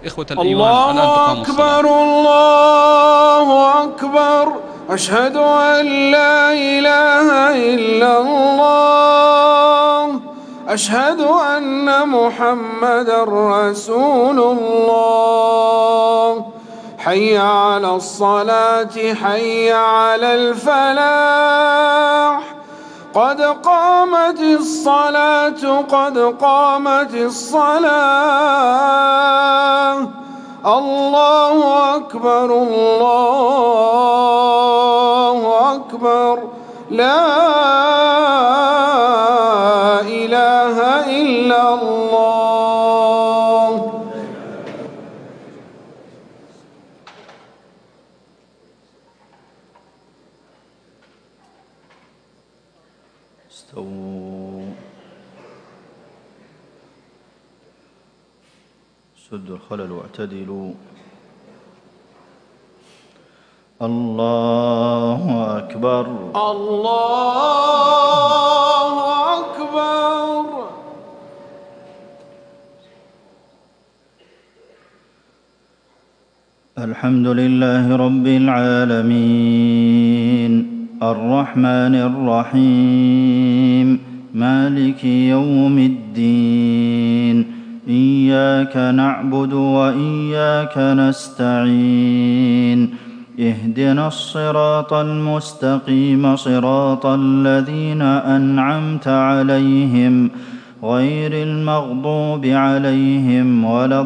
إخوة الإيمان، الآن الله تقام الصلاة. أكبر الله أكبر، أشهد أن لا إله إلا الله، أشهد أن محمدا رسول الله. حي على الصلاة، حي على الفلاح، قد قامت الصلاة، قد قامت الصلاة. الله أكبر الله أكبر، لا إله إلا الله. استووا، سدوا الخلل واعتدلوا. الله أكبر الله أكبر. الحمد لله رب العالمين، الرحمن الرحيم، مالك يوم الدين. إياك نعبد وإياك نستعين، اهدنا الصراط المستقيم، صراط الذين أنعمت عليهم غير المغضوب عليهم ولا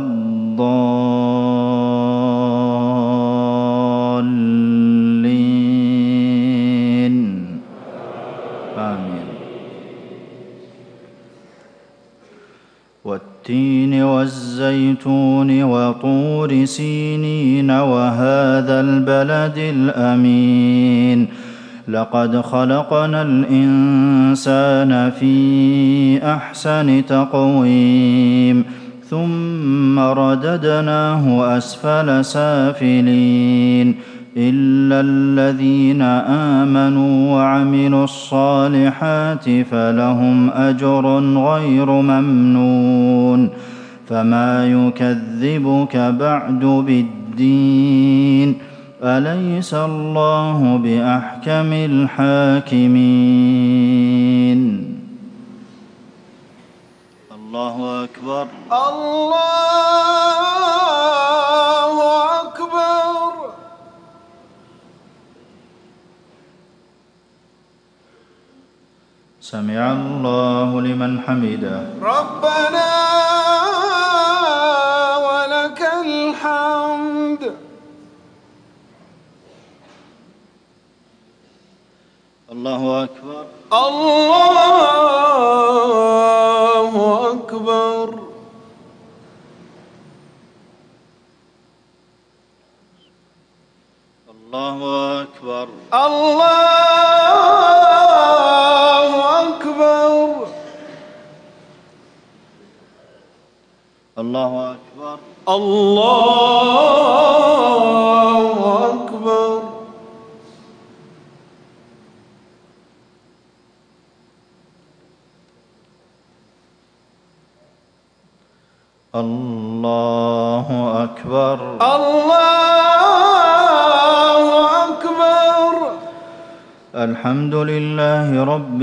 الضالين. آمين. والتين والزيتون وطور سينين وهذا البلد الأمين. لقد خلقنا الإنسان في أحسن تقويم، ثم رددناه أسفل سافلين، إلا الذين آمنوا وعملوا الصالحات فلهم أجر غير ممنون. فما يكذبك بعد بالدين، أليس الله بأحكم الحاكمين. الله أكبر الله أكبر. سمع الله لمن حمده. ربنا ولك الحمد. الله أكبر الله أكبر. الله أكبر الله أكبر. الله أكبر الله أكبر. الله أكبر الله أكبر. الحمد لله رب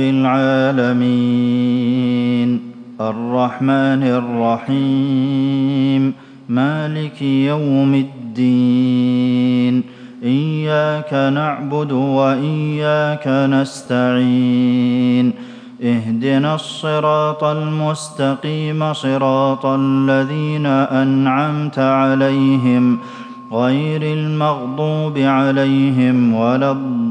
العالمين، الرحمن الرحيم، مالك يوم الدين. إياك نعبد وإياك نستعين، اهدنا الصراط المستقيم، صراط الذين أنعمت عليهم غير المغضوب عليهم ولا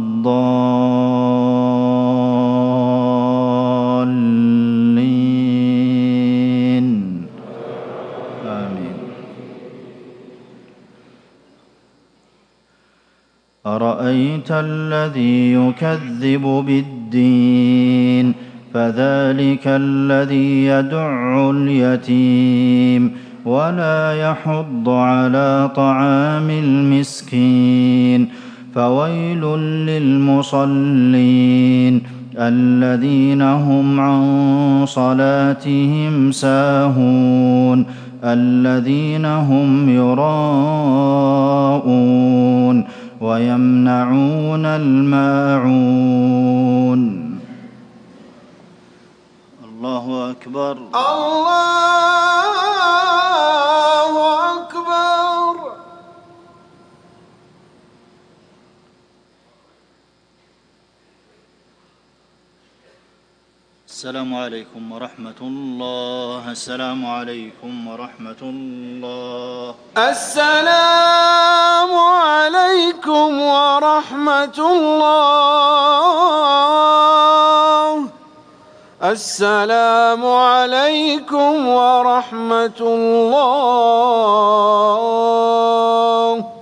الضالين. آمين. أرأيت الذي يكذب بالدين، فذلك الذي يدع اليتيم ولا يحض على طعام المسكين. فويل للمصلين الذين هم عن صلاتهم ساهون، الذين هم يراءون ويمنعون الماعون. الله أكبر. الله أكبر. السلام عليكم ورحمة الله. السلام عليكم ورحمة الله. السلام عليكم ورحمة الله. السلام عليكم ورحمة الله.